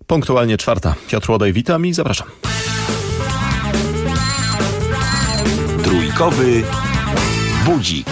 Punktualnie 4. Piotr Łodej, witam i zapraszam. Trójkowy budzik.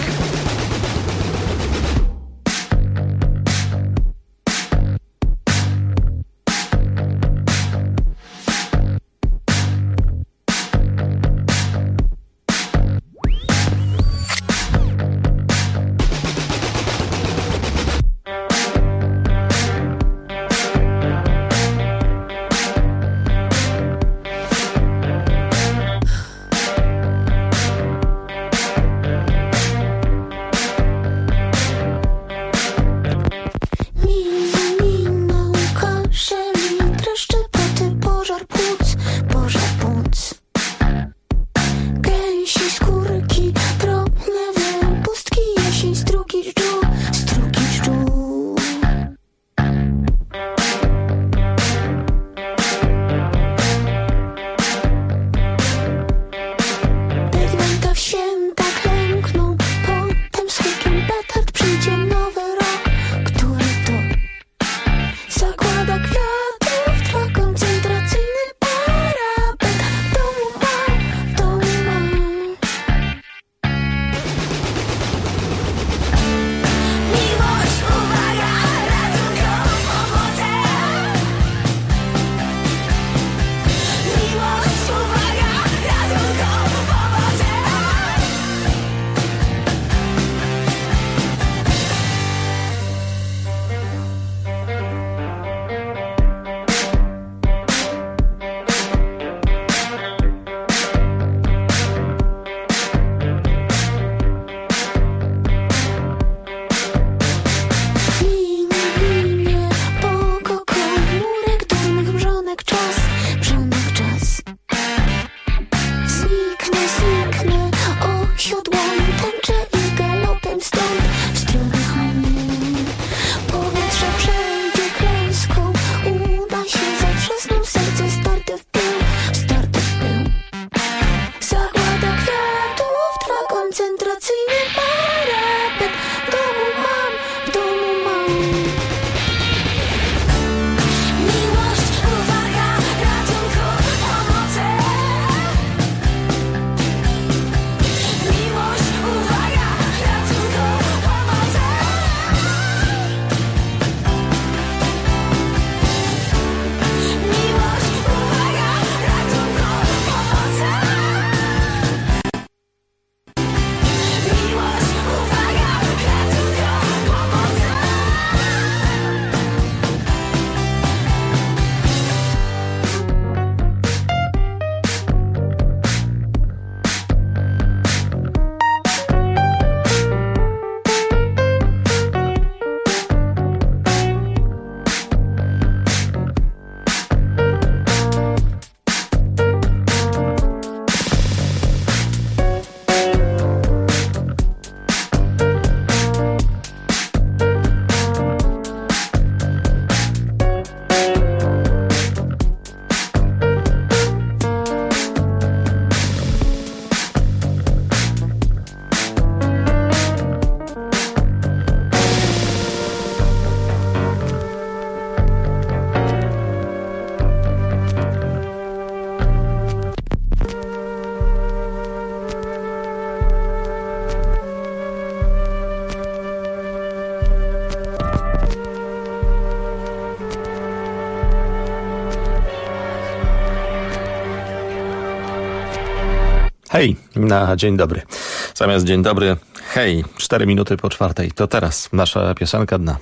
Hej, na dzień dobry. Zamiast dzień dobry, hej, 4 minuty po 4. To teraz nasza piosenka dna.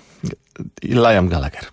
Liam Gallagher.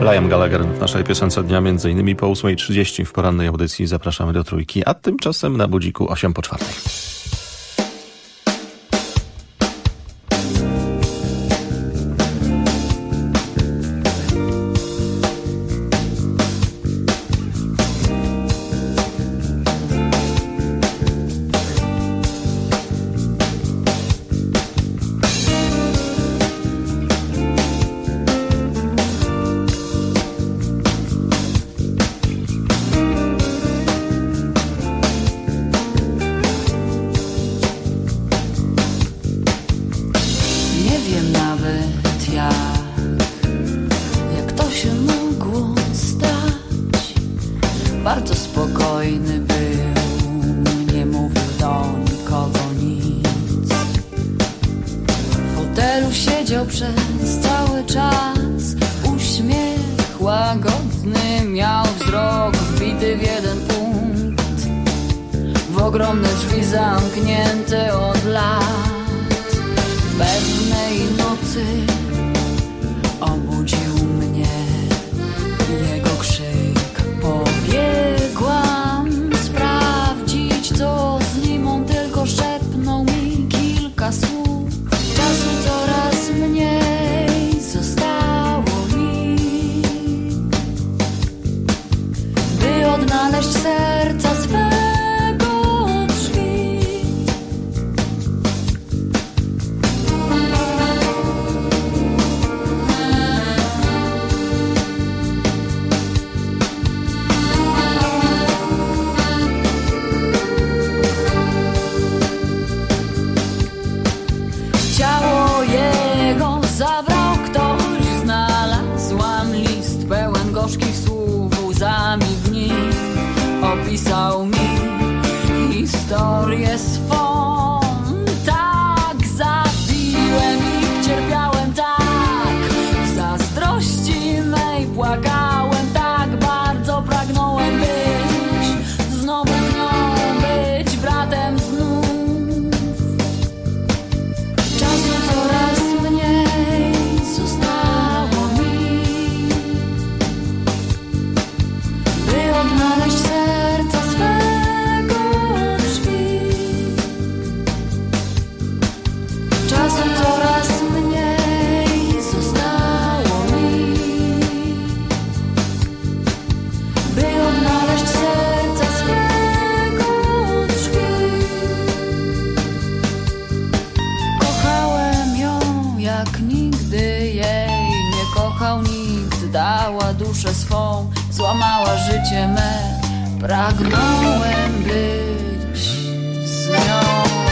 Liam Gallagher w naszej piosence dnia, m.in. po 8:30 w porannej audycji zapraszamy do Trójki, a tymczasem na budziku 3:08. Bardzo spokojny był, nie mówił do nikogo nic. W fotelu siedział przez cały czas, uśmiech łagodny miał wzrok wbity w jeden punkt, w ogromne drzwi zamknięte od lat. Pewnej nocy obudził mnie jego krzyk. Pobiegłam sprawdzić, co z nim, on tylko szepnął mi kilka słów. Czasu coraz mniej zostało mi, by odnaleźć serca swego drzwi. Ciało jego zabrał ktoś, znalazłam list pełen gorzkich słów, łzami w nim opisał mi historię swą. Tak zabiłem ich, cierpiałem tak, w zazdrości mej płakałem tak, bardzo pragnąłem być znowu z nią, być bratem znów. Czasu coraz mniej zostało mi, by odnaleźć serca swego drzwi. Czasu coraz mniej zostało mi, by odnaleźć serca swego drzwi. Kochałem ją jak nigdy jej nie kochał nikt, dała duszę swą, złamała życie me, pragnąłem być z nią.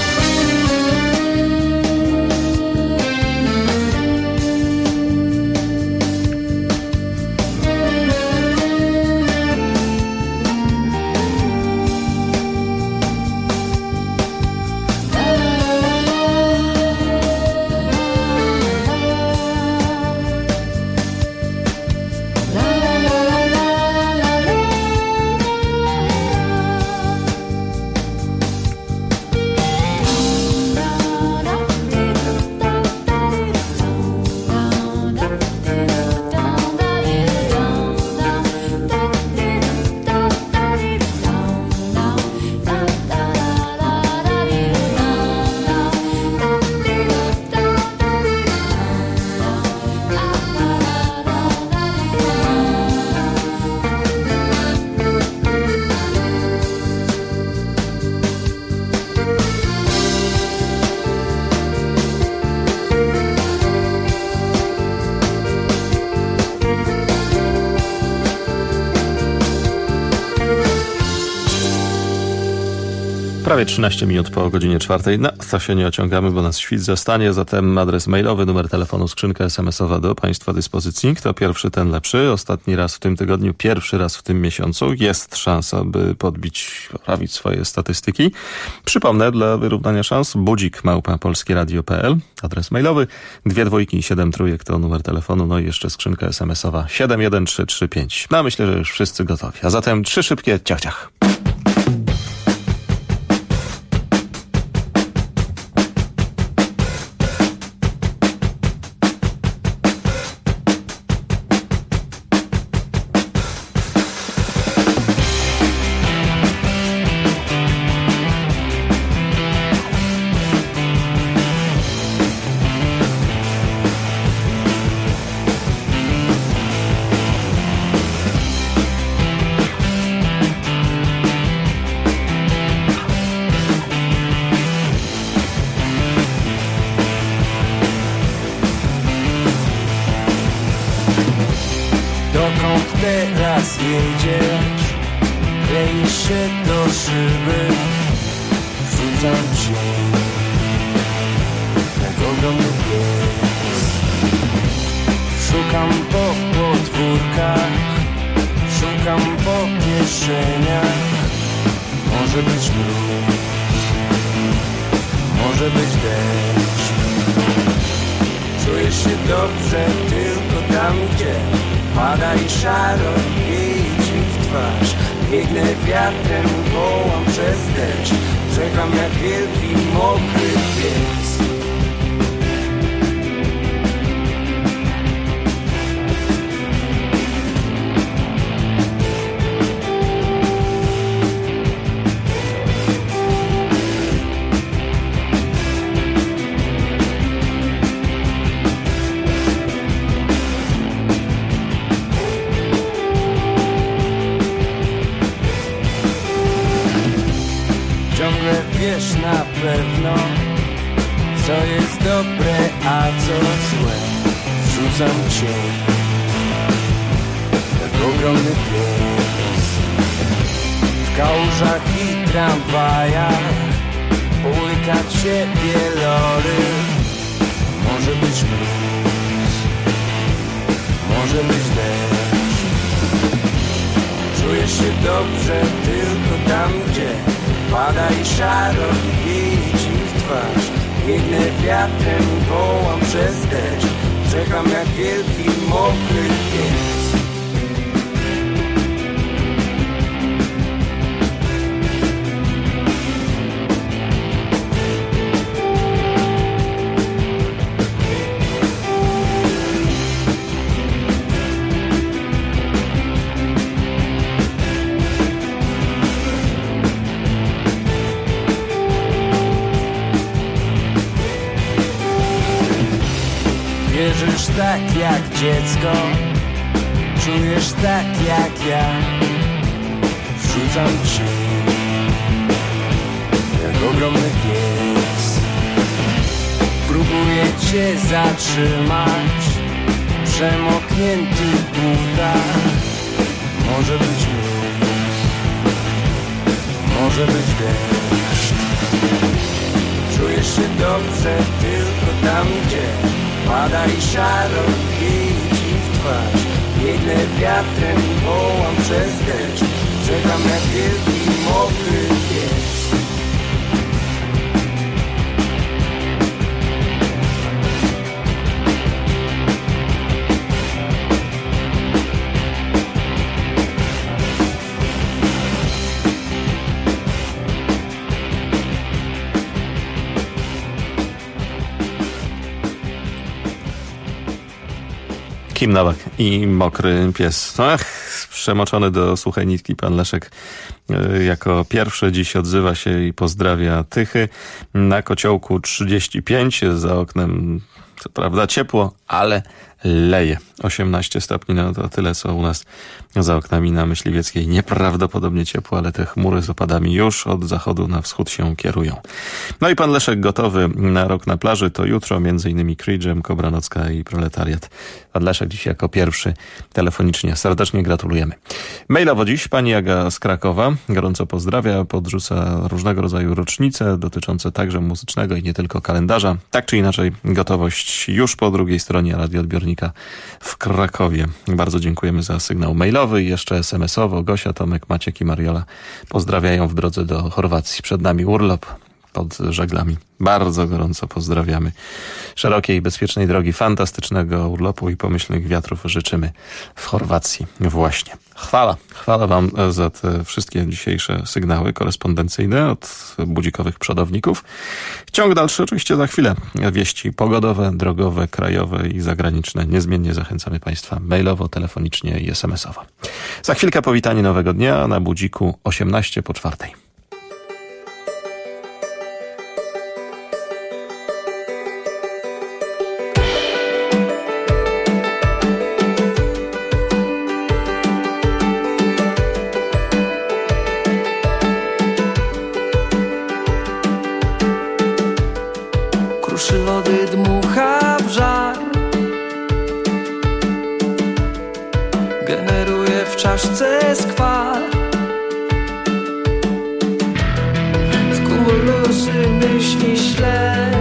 Prawie 13 minut po godzinie 4. No, to się nie ociągamy, bo nas świt zostanie. Zatem adres mailowy, numer telefonu, skrzynka SMS-owa do Państwa dyspozycji. Kto pierwszy, ten lepszy. Ostatni raz w tym tygodniu, pierwszy raz w tym miesiącu. Jest szansa, by poprawić swoje statystyki. Przypomnę, dla wyrównania szans, budzik@polskieradio.pl. Adres mailowy, 2 2 i 7 3 to numer telefonu. No i jeszcze skrzynka SMS-owa 71335. No, myślę, że już wszyscy gotowi. A zatem 3 szybkie ciach, ciach. teraz jedziesz, kleisz się do szyby, rzucam cię jak ogromny pies. Szukam po podwórkach, szukam po kieszeniach. Może być mróz, może być deszcz. Czujesz się dobrze tylko tam, gdzie pada i szaro wieje ci w twarz. Biegnę wiatrem, wołam przez deszcz. Czekam jak wielki, mokry pies. Wiesz na pewno, co jest dobre, a co złe. Rzucam cię jak ogromny pies. W kałużach i tramwajach połykać się wieloryb. Może być mróz, może być deszcz. Czujesz się dobrze tylko tam, gdzie pada i szaro wieje ci w twarz. Biegnę wiatrem, wołam przez deszcz. Czekam jak wielki, mokry pies. Wierzysz tak jak dziecko, czujesz tak jak ja. Rzucam cię jak ogromny pies. Próbuję cię zatrzymać w przemokniętych butach. Może być mróz, może być deszcz. Czujesz się dobrze tylko tam, gdzie pada i szaro wieje ci w twarz. Biegnę wiatrem, wołam przez deszcz. Czekam jak wielki, mokry pies. Kim Nowak i Mokry Pies. Przemoczony do suchej nitki pan Leszek jako pierwszy dziś odzywa się i pozdrawia Tychy. Na Kociołku 35, za oknem co prawda ciepło, ale leje. 18 stopni, no to tyle co u nas za oknami na Myśliwieckiej. Nieprawdopodobnie ciepło, ale te chmury z opadami już od zachodu na wschód się kierują. No i pan Leszek gotowy na rok na plaży. To jutro m.in. Creedgem, Kobra Nocka i Proletariat. Pan Leszek dziś jako pierwszy telefonicznie. Serdecznie gratulujemy. Mailowo dziś pani Aga z Krakowa gorąco pozdrawia, podrzuca różnego rodzaju rocznice dotyczące także muzycznego i nie tylko kalendarza. Tak czy inaczej gotowość już po drugiej stronie radioodbiornika w Krakowie. Bardzo dziękujemy za sygnał mailowy i jeszcze SMS-owo. Gosia, Tomek, Maciek i Mariola pozdrawiają w drodze do Chorwacji. Przed nami urlop pod żaglami. Bardzo gorąco pozdrawiamy. Szerokiej i bezpiecznej drogi, fantastycznego urlopu i pomyślnych wiatrów życzymy w Chorwacji właśnie. Chwała wam za te wszystkie dzisiejsze sygnały korespondencyjne od budzikowych przodowników. Ciąg dalszy oczywiście za chwilę. Wieści pogodowe, drogowe, krajowe i zagraniczne. Niezmiennie zachęcamy państwa mailowo, telefonicznie i SMS-owo. Za chwilkę powitanie nowego dnia na budziku 4:18. Kruszy lody, dmucha w żar, generuje czaszce skwar. W kumulusy myśli ślę,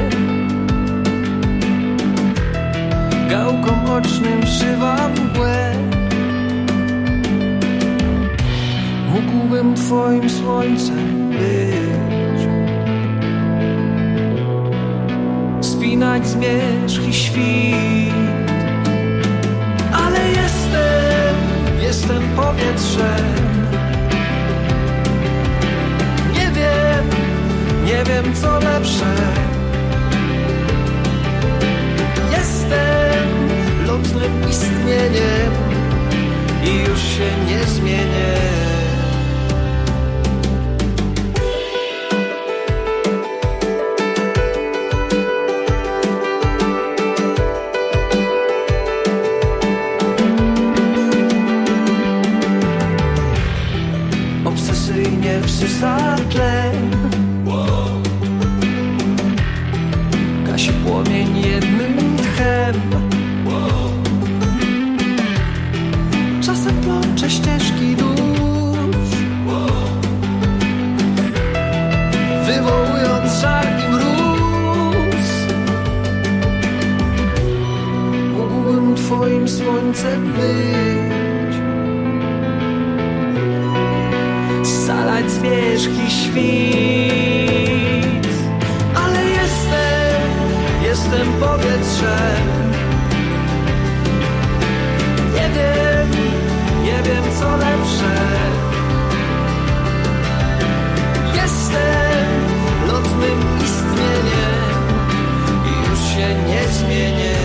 gałką ocznym szywam mgłę. Mógłbym twoim słońcem być, spinać zmierzch i świt. Ale jestem powietrzem. Nie wiem co lepsze. Jestem lotnym istnieniem i już się nie zmienię. Obsesyjnie wsysa tlen, gasi płomień jednym tchem. Czasem plącze ścieżki dusz, wywołując żar i mróz. Mógłbym twoim słońcem być, scalać zmierzch i świt. Ale jestem powietrzem. Nie wiem co lepsze. Jestem lotnym istnieniem i już się nie zmienię.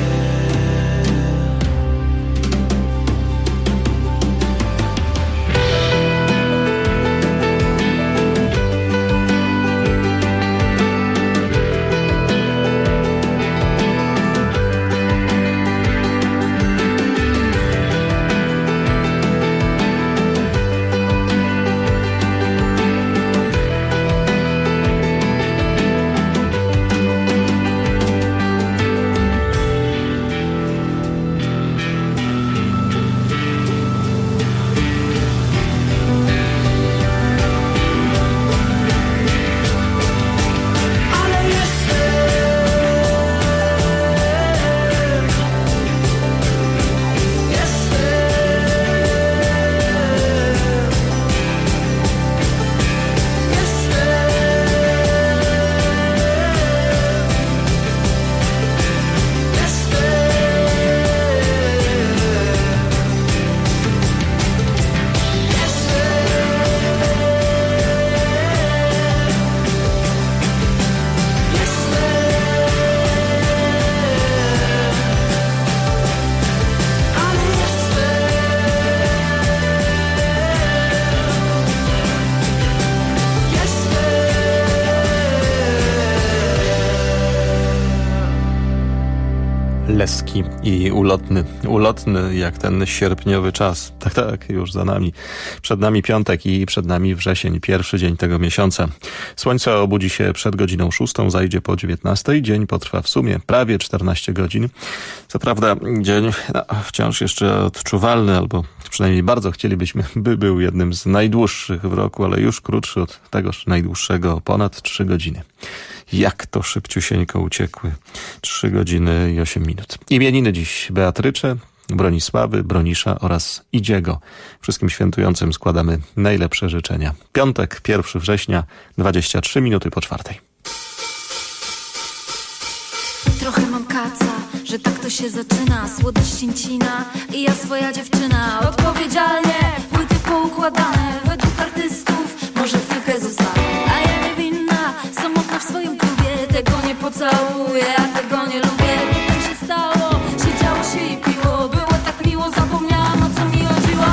Leski i ulotny jak ten sierpniowy czas. Tak, już za nami. Przed nami piątek i przed nami wrzesień, pierwszy dzień tego miesiąca. Słońce obudzi się przed godziną 6, zajdzie po 19. Dzień potrwa w sumie prawie 14 godzin. Co prawda dzień wciąż jeszcze odczuwalny, albo przynajmniej bardzo chcielibyśmy, by był jednym z najdłuższych w roku, ale już krótszy od tegoż najdłuższego o ponad 3 godziny. Jak to szybciusieńko uciekły. 3 godziny i 8 minut. Imieniny dziś Beatrycze, Bronisławy, Bronisza oraz Idziego. Wszystkim świętującym składamy najlepsze życzenia. Piątek, 1 września, 23 minuty po 4. Trochę mam kaca, że tak to się zaczyna. Słodycz cięcina i ja swoja dziewczyna. Odpowiedzialnie, płyty poukładane według artystów, może chwilkę zostało. A ja niewinna, samotna w swoim klubie. Tego nie pocałuję, a tego nie lubię. Bo tak się stało, siedziało się i piło. Było tak miło, zapomniałam o co mi chodziło.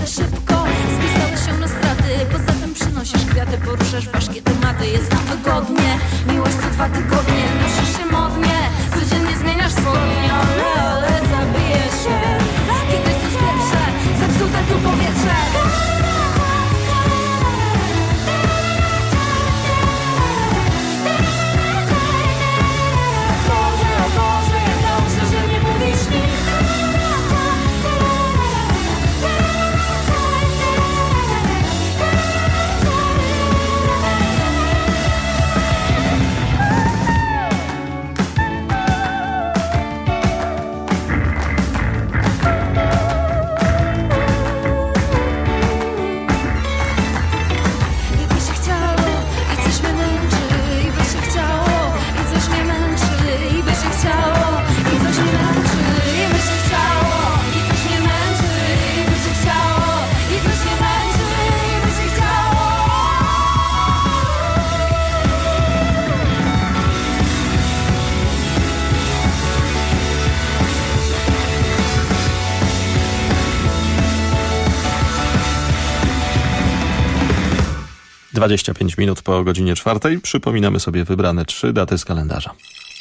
jadę szybko. Spisałeś się na straty, poza tym przynosisz kwiaty, poruszasz ważkie tematy. Jest nam wygodnie, miłość co 2 tygodnie, nosisz się modnie, codziennie zmieniasz spodnie, ale zabiję się, kiedy to spieprzę, zepsute tu powietrze. Dobrze, że nie mówisz nic. 25 minut po godzinie 4. Przypominamy sobie wybrane 3 daty z kalendarza.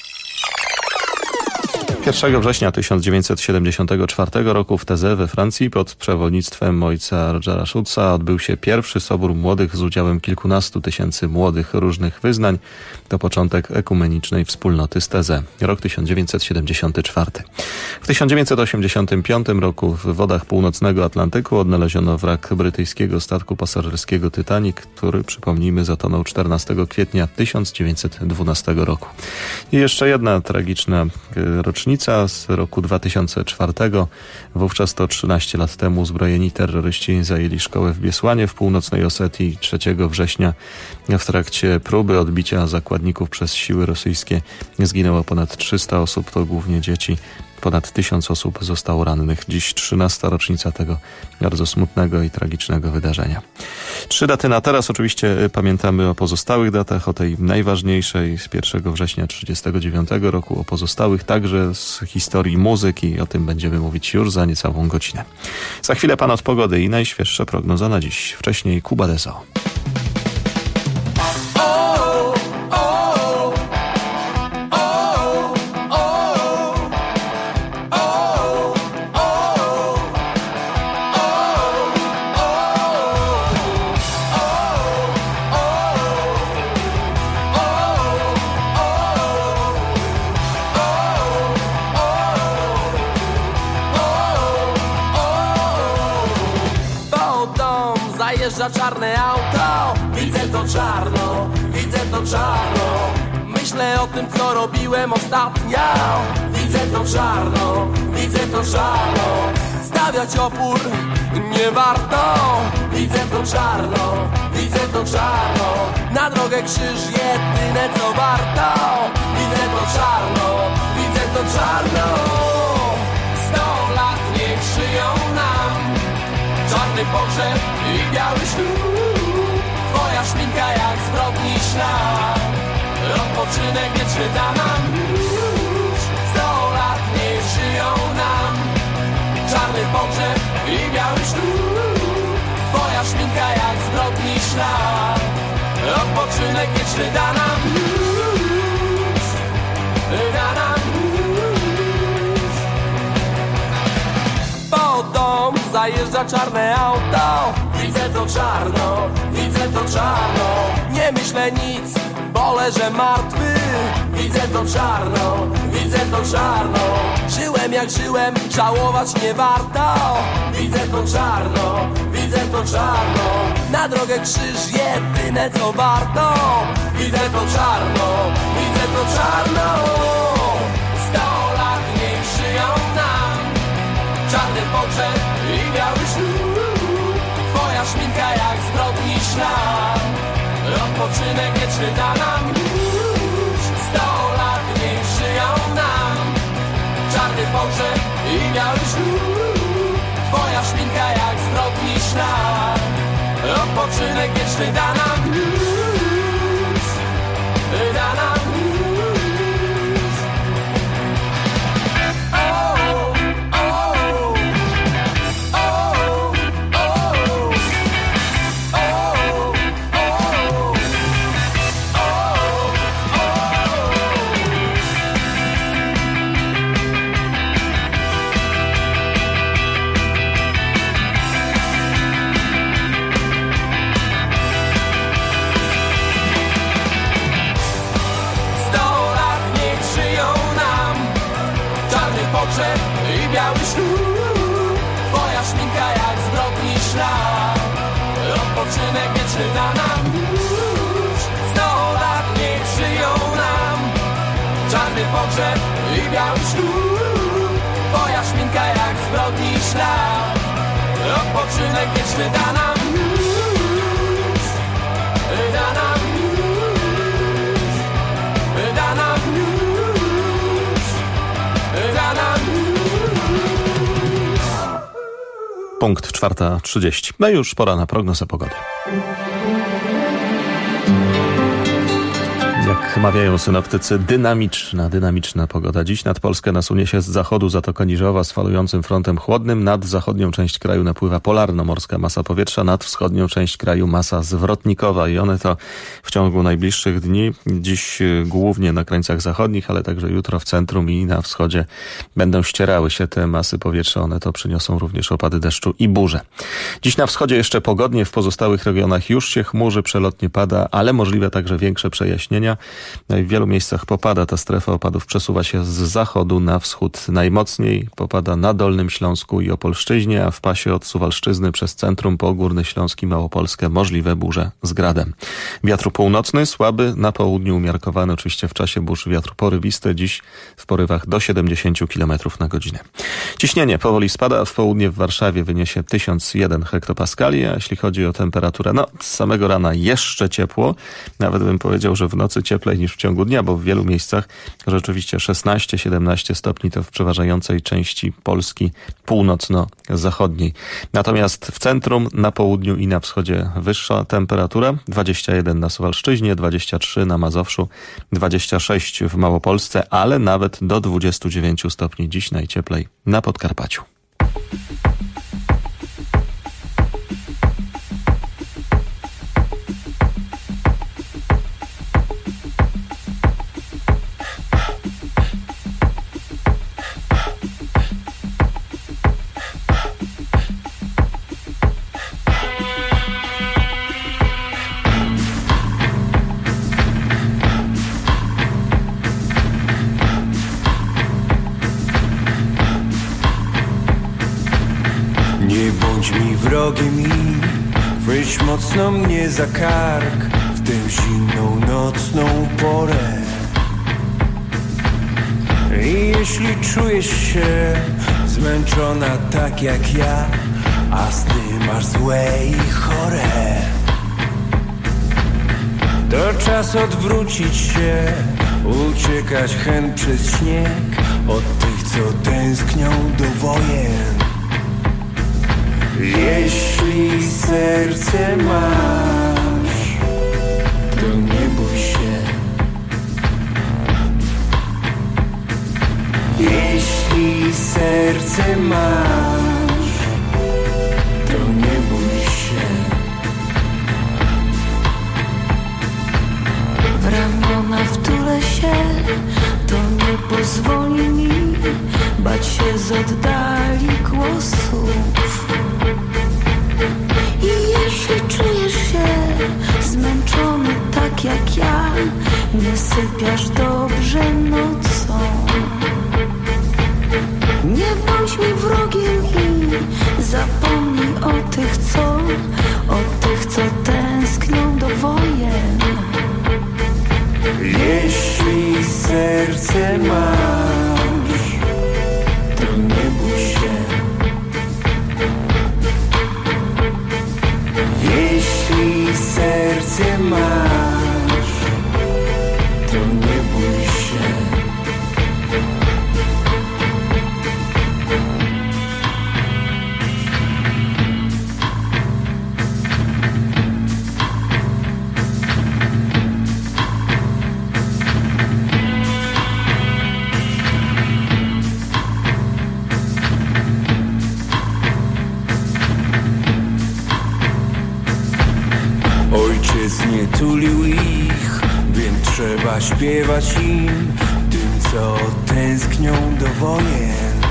1 września 1974 roku w Taizé we Francji pod przewodnictwem ojca Rogera Schutza odbył się pierwszy Sobór Młodych z udziałem kilkunastu tysięcy młodych różnych wyznań. To początek ekumenicznej wspólnoty z Taizé. Rok 1974. W 1985 roku w wodach północnego Atlantyku odnaleziono wrak brytyjskiego statku pasażerskiego Titanic, który, przypomnijmy, zatonął 14 kwietnia 1912 roku. I jeszcze jedna tragiczna rocznica z roku 2004. Wówczas to 13 lat temu uzbrojeni terroryści zajęli szkołę w Biesłanie w północnej Osetii. 3 września w trakcie próby odbicia zakładników przez siły rosyjskie zginęło ponad 300 osób, to głównie dzieci. Ponad 1000 osób zostało rannych. Dziś 13. rocznica tego bardzo smutnego i tragicznego wydarzenia. 3 daty na teraz. Oczywiście pamiętamy o pozostałych datach, o tej najważniejszej z 1 września 1939 roku, o pozostałych także z historii muzyki. O tym będziemy mówić już za niecałą godzinę. Za chwilę pan od pogody i najświeższa prognoza na dziś. Wcześniej Kuba Deso. Czarne auto, widzę to czarno. Myślę o tym, co robiłem ostatnio. Widzę to czarno. Stawiać opór nie warto. Widzę to czarno. Na drogę krzyż jedyne co warto. Widzę to czarno. 100 lat niech żyją nam. Czarny pogrzeb i biały ślub. Twoja szminka jak zbrodni ślad. Odpoczynek wieczny da nam już. 100 lat niech żyją nam. Czarny pogrzeb i biały ślub. Twoja szminka jak zbrodni ślad. Odpoczynek wieczny da nam już. Da nam już. Po dom zajeżdża czarne auto. Widzę to czarno. Nie myślę nic, bo leżę martwy. Widzę to czarno. Żyłem jak żyłem, żałować nie warto. Widzę to czarno. Na drogę krzyż jedyne co warto. Widzę to czarno. 100 lat niech żyją nam. Czarny pogrzeb i biały ślub. Twoja szminka jak zbrodni ślad. Odpoczynek wieczny da nam już. 100 lat niech żyją nam. Czarny pogrzeb i biały ślub. Twoja szminka jak zbrodni ślad. Odpoczynek wieczny da nam już. Da nam już. Oh, oh, oh, oh. biały ślub. Twoja szminka jak zbrodni szlak. Odpoczynek wieczny da nam już. 100 lat niech żyją nam. Czarny pogrzeb i biały ślub. Twoja szminka jak zbrodni szlak. Odpoczynek wieczny da nam już. Da nam już. Da nam już. Da nam już. Punkt 4:30. No już pora na prognozę pogody. Jak mawiają synoptycy, dynamiczna pogoda. Dziś nad Polskę nasunie się z zachodu Zatoka Niżowa z falującym frontem chłodnym. Nad zachodnią część kraju napływa polarno-morska masa powietrza, nad wschodnią część kraju masa zwrotnikowa i one to w ciągu najbliższych dni, dziś głównie na krańcach zachodnich, ale także jutro w centrum i na wschodzie będą ścierały się te masy powietrza. One to przyniosą również opady deszczu i burze. Dziś na wschodzie jeszcze pogodnie, w pozostałych regionach już się chmurzy, przelotnie pada, ale możliwe także większe przejaśnienia. No i w wielu miejscach popada. Ta strefa opadów przesuwa się z zachodu na wschód. Najmocniej popada na Dolnym Śląsku i Opolszczyźnie, a w pasie od Suwalszczyzny przez centrum po Górny Śląsk i Małopolskę możliwe burze z gradem. Wiatr północny, słaby, na południu umiarkowany, oczywiście w czasie burz wiatr porywisty, dziś w porywach do 70 km na godzinę. Ciśnienie powoli spada, w południe w Warszawie wyniesie 1001 hektopaskali, a jeśli chodzi o temperaturę, z samego rana jeszcze ciepło, nawet bym powiedział, że w nocy cieplej niż w ciągu dnia, bo w wielu miejscach rzeczywiście 16-17 stopni to w przeważającej części Polski północno-zachodniej. Natomiast w centrum, na południu i na wschodzie wyższa temperatura, 21 na Suwalszczyźnie, 23 na Mazowszu, 26 w Małopolsce, ale nawet do 29 stopni dziś najcieplej na Podkarpaciu. Nie bądź mi wrogiem i weź mocno mnie za kark w tę zimną nocną porę. I jeśli czujesz się zmęczona tak jak ja, a sny masz złe i chore, to czas odwrócić się, uciekać hen przez śnieg od tych, co tęsknią do wojen. Jeśli serce masz, to nie bój się. Jeśli serce masz, to nie bój się. W ramiona wtulę się, to nie pozwoli mi bać się z oddali głosów. I jeśli czujesz się zmęczony tak jak ja, nie sypiasz dobrze nocą. Nie bądź mi wrogiem i zapomnij o tych, co tęsknią do wojen. Jeśli serce masz, to nie bój się. Jeśli serce masz, to nie bój się. Ojciec nie tulił ich, więc trzeba śpiewać im, tym, co tęsknią do wojen.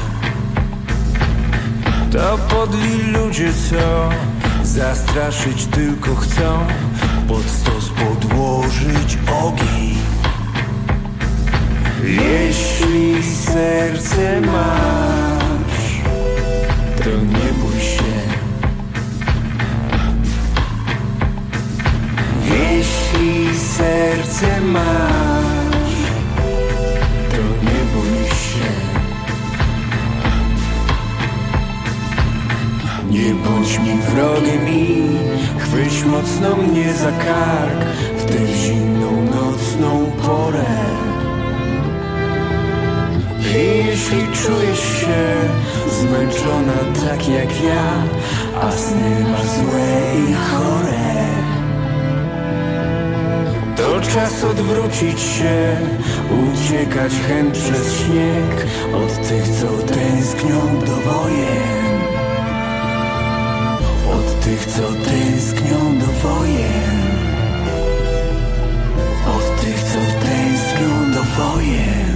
To podli ludzie, co zastraszyć tylko chcą, pod stos podłożyć ogień. Jeśli serce masz, to nie bój się. Jeśli serce masz, to nie bój się. Nie bądź mi wrogiem i chwyć mocno mnie za kark w tę zimną nocną porę. I jeśli czujesz się zmęczona tak jak ja, a sny masz złe i chore, to czas odwrócić się, uciekać chęt przez śnieg od tych, co tęsknią do wojen. Od tych, co tęsknią do wojen. Od tych, co tęsknią do wojen.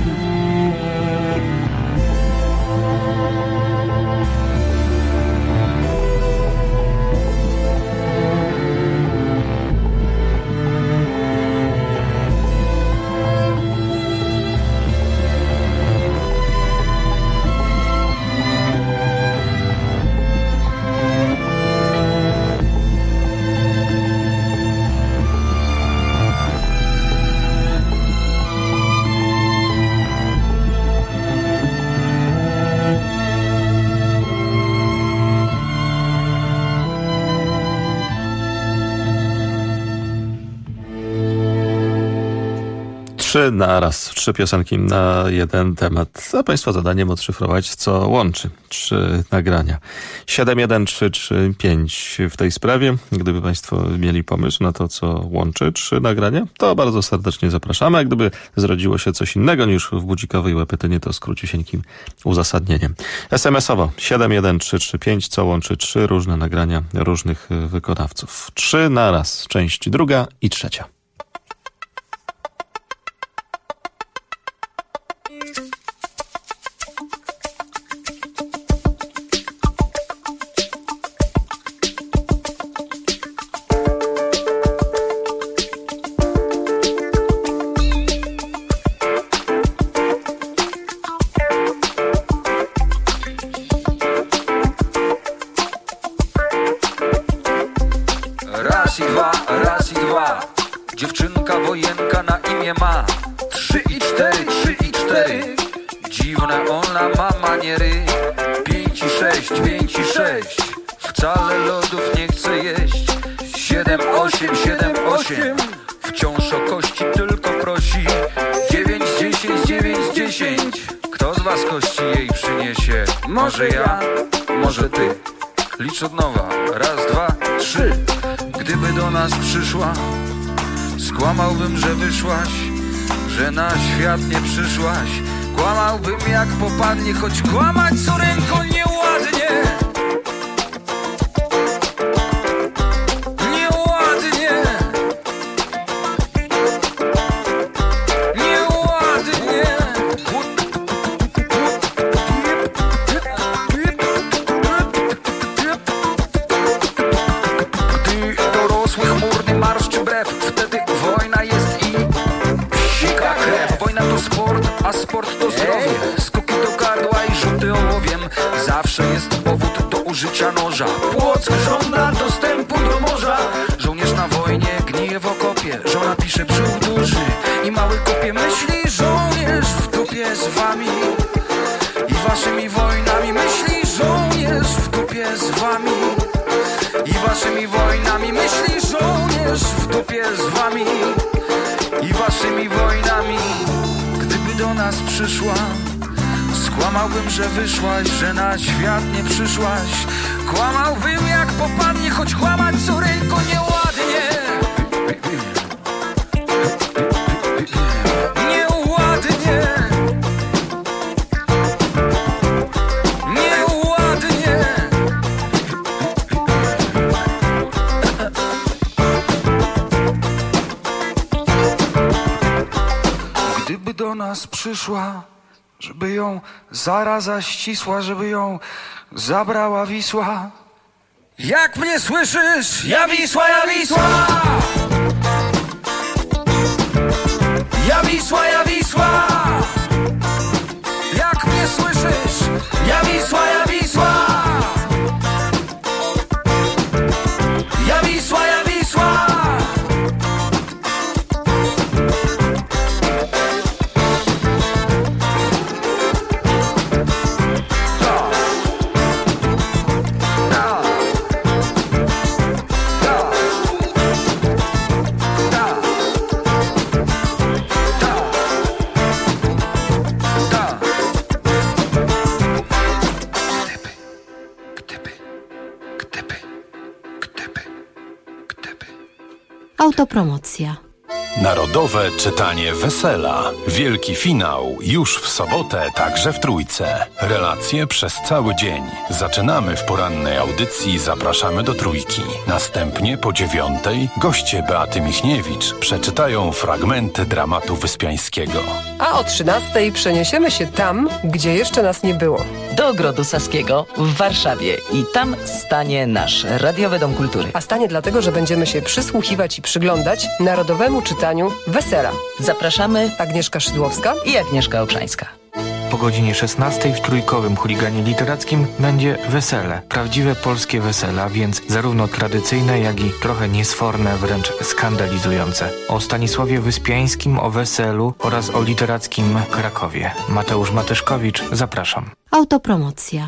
Trzy naraz, 3 piosenki na jeden temat. A Państwa zadaniem odszyfrować, co łączy 3 nagrania. 71335 w tej sprawie. Gdyby Państwo mieli pomysł na to, co łączy 3 nagrania, to bardzo serdecznie zapraszamy. A gdyby zrodziło się coś innego niż w budzikowej łepetynie, to z króciusieńkim uzasadnieniem. SMS-owo 71335, co łączy 3 różne nagrania różnych wykonawców. 3 naraz, część 2 i 3. Raz i dwa. Dziewczynka wojenka na imię ma 3 i 4, 3 i 4. Dziwne ona ma maniery 5 i 6, 5 i 6. Wcale lodów nie chce jeść 7, 8, 7, 8. Wciąż o kości tylko prosi 9, 10, 9, 10. Kto z was kości jej przyniesie? Może ja, może ty. Licz od nowa, 1, 2, 3. Gdyby do nas przyszła, skłamałbym, że wyszłaś, że na świat nie przyszłaś. Kłamałbym jak popadnie, choć kłamać córeńko nieładnie. Nieładnie. Nieładnie. Chmurny marsz czy brew, wtedy wojna jest i sika krew. Wojna to sport, a sport to zdrowie. Skoki do gardła i rzuty ołowiem. Zawsze jest powód do użycia noża. Płock żąda dostępu do morza. Żołnierz na wojnie gnije w okopie. Żona pisze brzuch duży i mały kopie. Myśli żołnierz w dupie z wami i waszymi wojnami. Myśli żołnierz w dupie z wami i waszymi wojnami. Myśli żołnierz w dupie z wami i waszymi wojnami. Gdyby do nas przyszła, skłamałbym, że wyszłaś, że na świat nie przyszłaś. Kłamałbym jak popadnie, choć kłamać córeńko nieładnie. Nieładnie. Nieładnie. Gdyby do nas przyszła, żeby ją zaraza ścisła, żeby ją zabrała Wisła. Jak mnie słyszysz? Ja Wisła, ja Wisła! Ja Wisła, ja Wisła! Jak mnie słyszysz? Ja Wisła, ja Wisła! Autopromocja. Narodowe czytanie Wesela. Wielki finał już w sobotę, także w Trójce. Relacje przez cały dzień. Zaczynamy w porannej audycji, zapraszamy do Trójki. Następnie po 9:00 goście Beaty Michniewicz przeczytają fragmenty dramatu Wyspiańskiego. A o 13:00 przeniesiemy się tam, gdzie jeszcze nas nie było. Do Ogrodu Saskiego w Warszawie i tam stanie nasz Radiowy Dom Kultury. A stanie dlatego, że będziemy się przysłuchiwać i przyglądać Narodowemu czytaniu Wesela. Zapraszamy Agnieszka Szydłowska i Agnieszka Obszańska. Po godzinie 16:00 w Trójkowym Chuliganie Literackim będzie wesele. Prawdziwe polskie wesela, więc zarówno tradycyjne, jak i trochę niesforne, wręcz skandalizujące. O Stanisławie Wyspiańskim, o weselu oraz o literackim Krakowie. Mateusz Matyszkowicz, zapraszam. Autopromocja.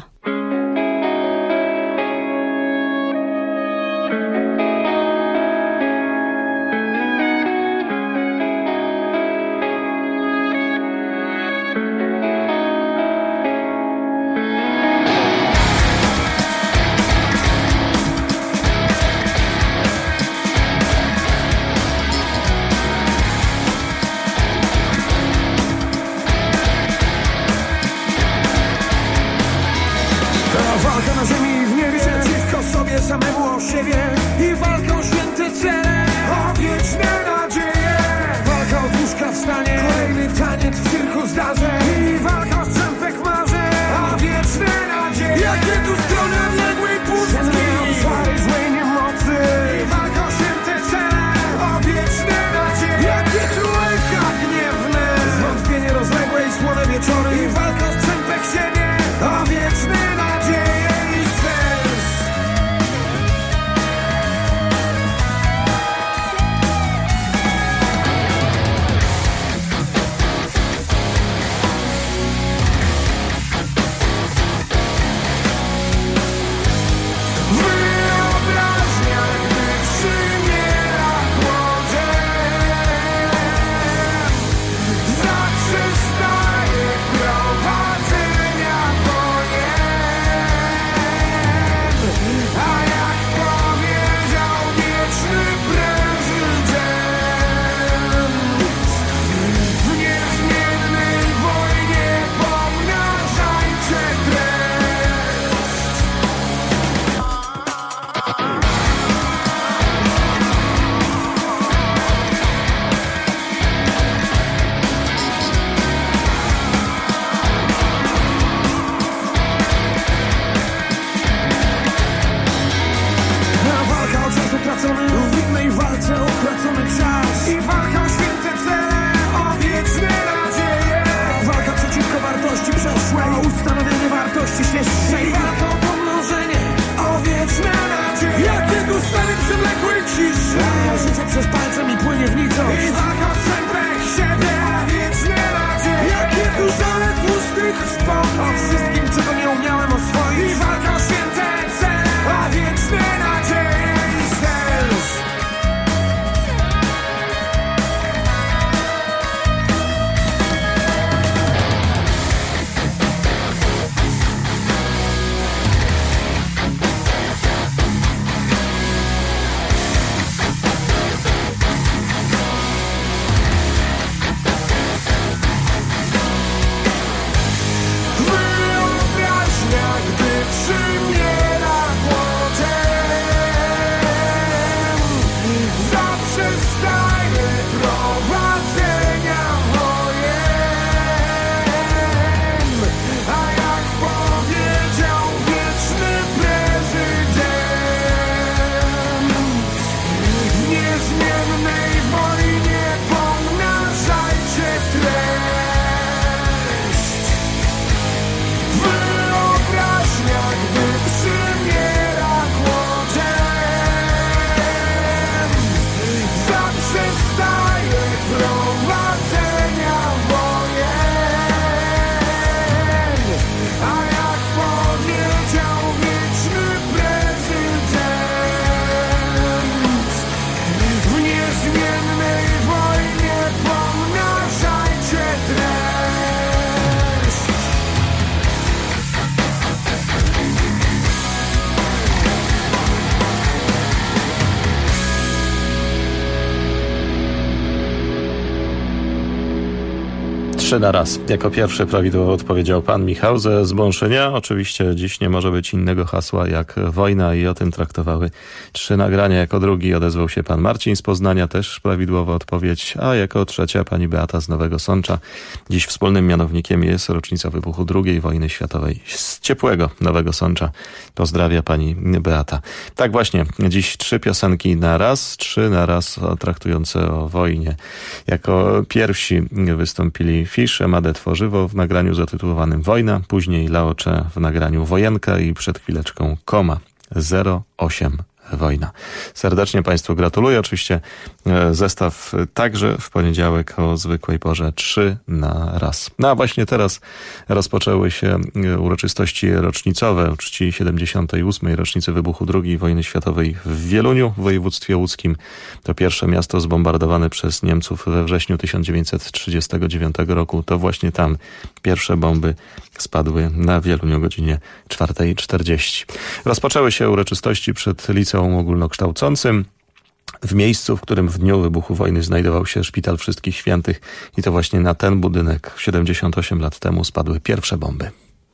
3 na raz. Jako pierwszy prawidłowo odpowiedział pan Michał ze Zbąszynia. Oczywiście dziś nie może być innego hasła jak wojna i o tym traktowały 3 nagrania. Jako drugi odezwał się pan Marcin z Poznania, też prawidłowa odpowiedź, a jako trzecia pani Beata z Nowego Sącza. Dziś wspólnym mianownikiem jest rocznica wybuchu II wojny światowej. Z ciepłego Nowego Sącza pozdrawia pani Beata. Tak właśnie, dziś 3 piosenki na raz, 3 na raz traktujące o wojnie. Jako pierwsi wystąpili Fish, Emadę Tworzywo w nagraniu zatytułowanym Wojna, później Laocze w nagraniu Wojenka i przed chwileczką Koma 08 Wojna. Serdecznie państwu gratuluję. Oczywiście zestaw także w poniedziałek o zwykłej porze 3 na raz. No a właśnie teraz rozpoczęły się uroczystości rocznicowe uczci 78. rocznicy wybuchu II wojny światowej w Wieluniu w województwie łódzkim. To pierwsze miasto zbombardowane przez Niemców we wrześniu 1939 roku. To właśnie tam pierwsze bomby spadły na Wieluniu o godzinie 4:40. Rozpoczęły się uroczystości przed Liceum Ogólnokształcącym, w miejscu, w którym w dniu wybuchu wojny znajdował się Szpital Wszystkich Świętych i to właśnie na ten budynek 78 lat temu spadły pierwsze bomby.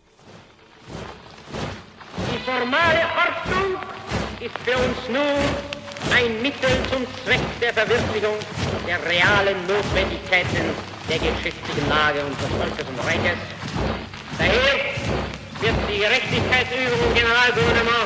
Die formale Ordnung ist für uns nun ein Mittel zum Zweck der Verwirklichung der realen Notwendigkeiten der geschichtlichen Lage unseres Volkes und Reiches. Daher wird die Gerechtigkeitsübung im Generalgouvernement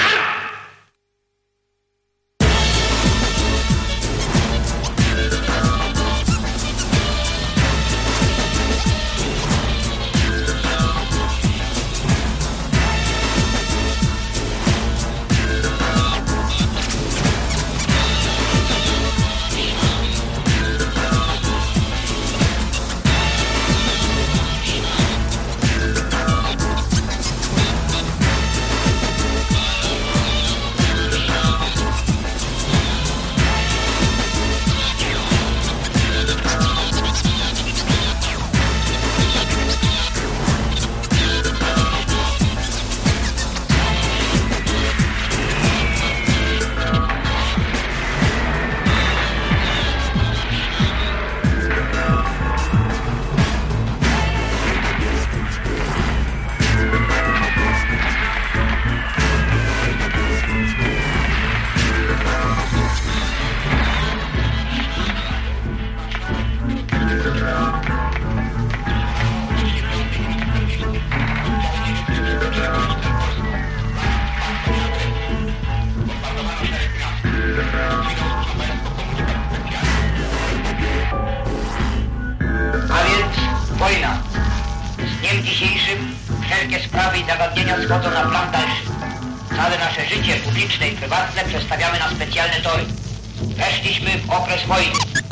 schodzą na plan dalszy. Całe nasze życie publiczne i prywatne przestawiamy na specjalne tory. Weszliśmy w okres wojny.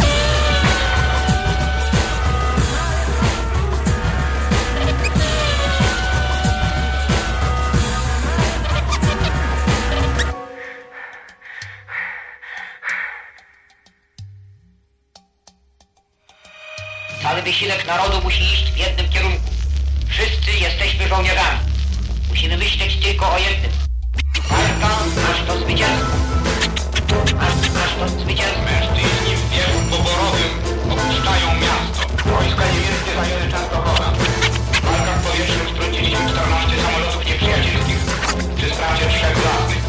Cały wysiłek narodu musi iść w jednym kierunku. Wszyscy jesteśmy żołnierzami. Musimy myśleć tylko o jednym. Walka aż do zwycięstwa. Aż do zwycięstwa. Mężczyźni w wieku poborowym opuszczają miasto. Wojska niemieckie zajęły Częstochowa. W walkach powietrznych strąciliśmy 14 samolotów nieprzyjacielskich przy stracie 3 własnych.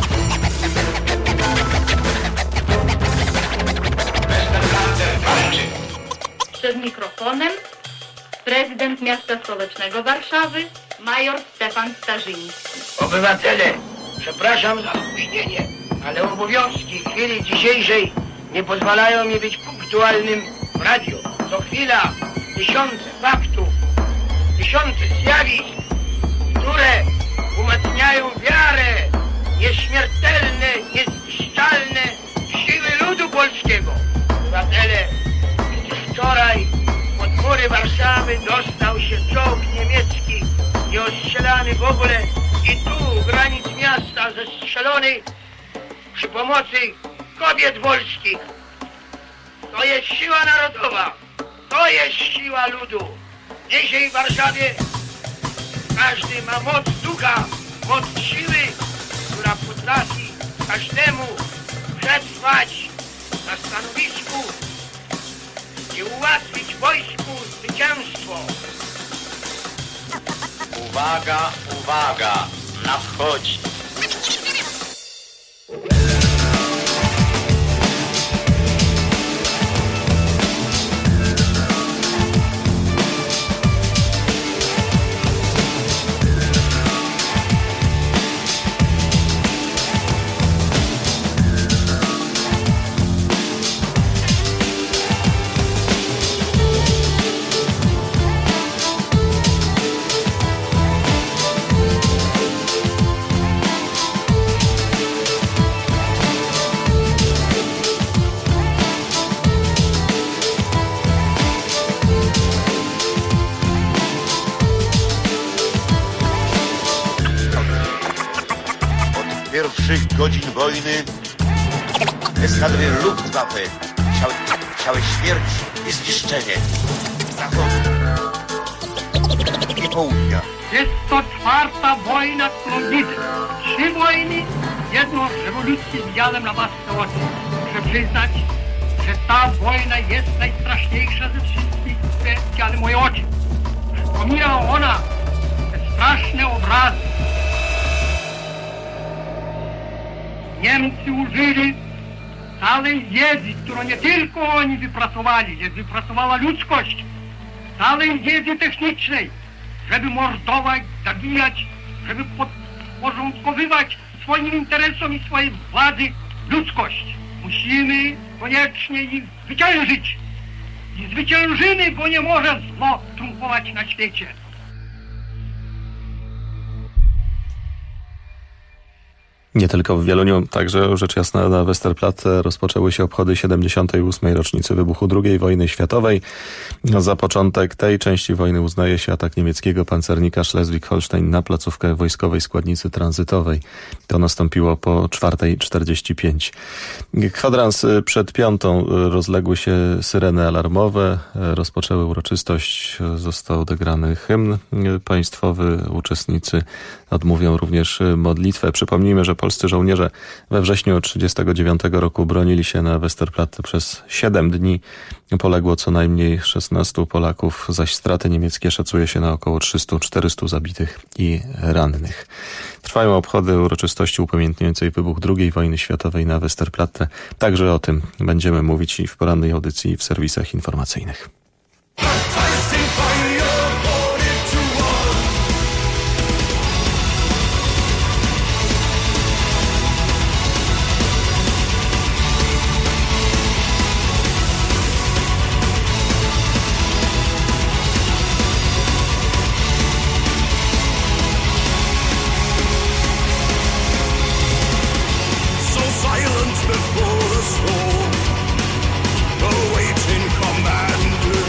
Westerplatte walczy. Przed mikrofonem prezydent miasta stołecznego Warszawy, major Stefan Starzyński. Obywatele, przepraszam za spóźnienie, ale obowiązki chwili dzisiejszej nie pozwalają mi być punktualnym w radiu. Co chwila tysiące faktów, tysiące zjawisk, które umacniają wiarę nieśmiertelne, niezniszczalne siły ludu polskiego. Obywatele, przecież wczoraj pod mury Warszawy dostał się czołg niemiecki, nieostrzelany w ogóle i tu u granic miasta zestrzelony przy pomocy kobiet polskich. To jest siła narodowa, to jest siła ludu. Dzisiaj w Warszawie każdy ma moc ducha, moc siły, która potrafi każdemu przetrwać na stanowisku i ułatwić wojsku zwycięstwo. zwycięstwo. Uwaga, uwaga, nadchodzi. Pierwszych godzin wojny eskadry Luftwaffe chciały śmierć i zniszczenie zachodu i południa. Jest to 4. wojna, którą widzę. 3 wojny, jedną rewolucję widziałem na własne oczy. Muszę przyznać, że ta wojna jest najstraszniejsza ze wszystkich, które widziały moje oczy. Przypomina ona te straszne obrazy. Niemcy użyli całej wiedzy, którą nie tylko oni wypracowali, lecz wypracowała ludzkość, całej wiedzy technicznej, żeby mordować, zabijać, żeby podporządkowywać swoim interesom i swojej władzy ludzkość. Musimy koniecznie ich zwyciężyć. I zwyciężymy, bo nie może zło triumfować na świecie. Nie tylko w Wieluniu, także rzecz jasna na Westerplatte rozpoczęły się obchody 78. rocznicy wybuchu II wojny światowej. Za początek tej części wojny uznaje się atak niemieckiego pancernika Schleswig-Holstein na placówkę wojskowej składnicy tranzytowej. To nastąpiło po 4:45. Kwadrans przed 5 rozległy się syreny alarmowe, rozpoczęły uroczystość, został odegrany hymn państwowy, uczestnicy odmówią również modlitwę. Przypomnijmy, że polscy żołnierze we wrześniu 1939 roku bronili się na Westerplatte przez 7 dni. Poległo co najmniej 16 Polaków, zaś straty niemieckie szacuje się na około 300-400 zabitych i rannych. Trwają obchody uroczystości upamiętniającej wybuch II wojny światowej na Westerplatte. Także o tym będziemy mówić i w porannej audycji i w serwisach informacyjnych. Before the storm, awaiting command.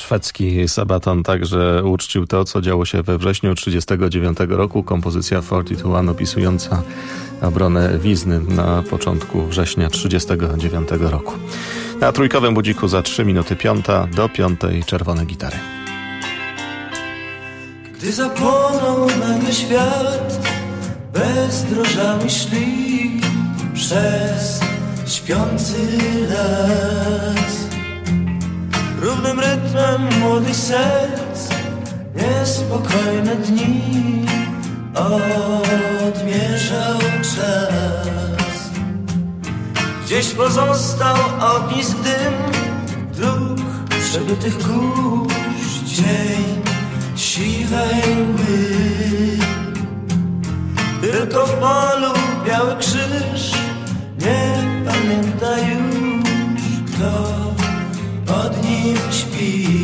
szwedzki Sabaton także uczcił to, co działo się we wrześniu 1939 roku. Kompozycja 42 opisująca obronę Wizny na początku września 1939 roku. Na trójkowym budziku za 3 minuty 5 do 5 czerwone gitary. Gdy zapłonął nagle świat, bezdrożami szli przez śpiący las. Równym rytmem młodych serc niespokojne dni odmierzał czas. Gdzieś pozostał ognisk dym dróg przebytych kurz, cień siwej mgły. Tylko w polu biały krzyż nie pamięta już, kto pod nim śpi.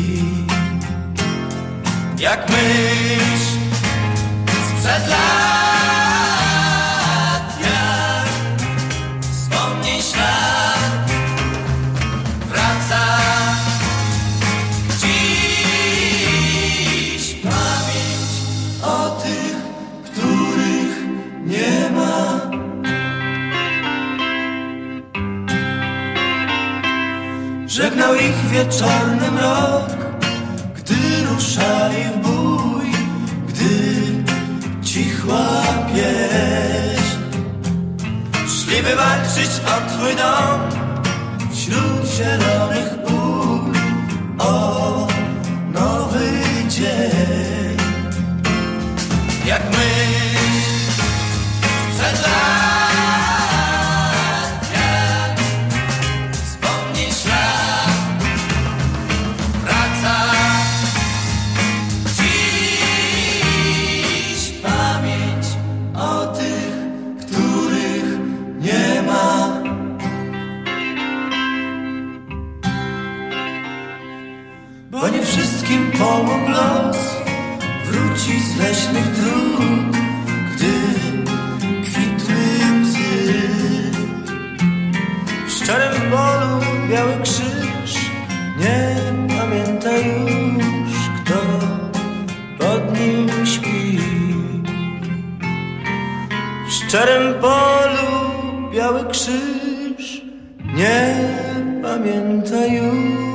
Jak myśl sprzed lat, jak wspomnień ślad wraca dziś pamięć o tych, których nie ma. Żegnał ich wieczorny mrok, gdy ruszali w bój, gdy cichła pieśń. Szli by walczyć o twój dom wśród zielonych pól, o nowy dzień. Jak myśl sprzed lat, jak wspomnień ślad wraca dziś pamięć o tych, których nie ma. Bo nie wszystkim pomógł los wrócić z leśnych dróg, gdy kwitły łzy. W szczerym polu biały krzyż nie pamięta już, kto pod nim śpi. W szczerym polu biały krzyż nie pamięta już.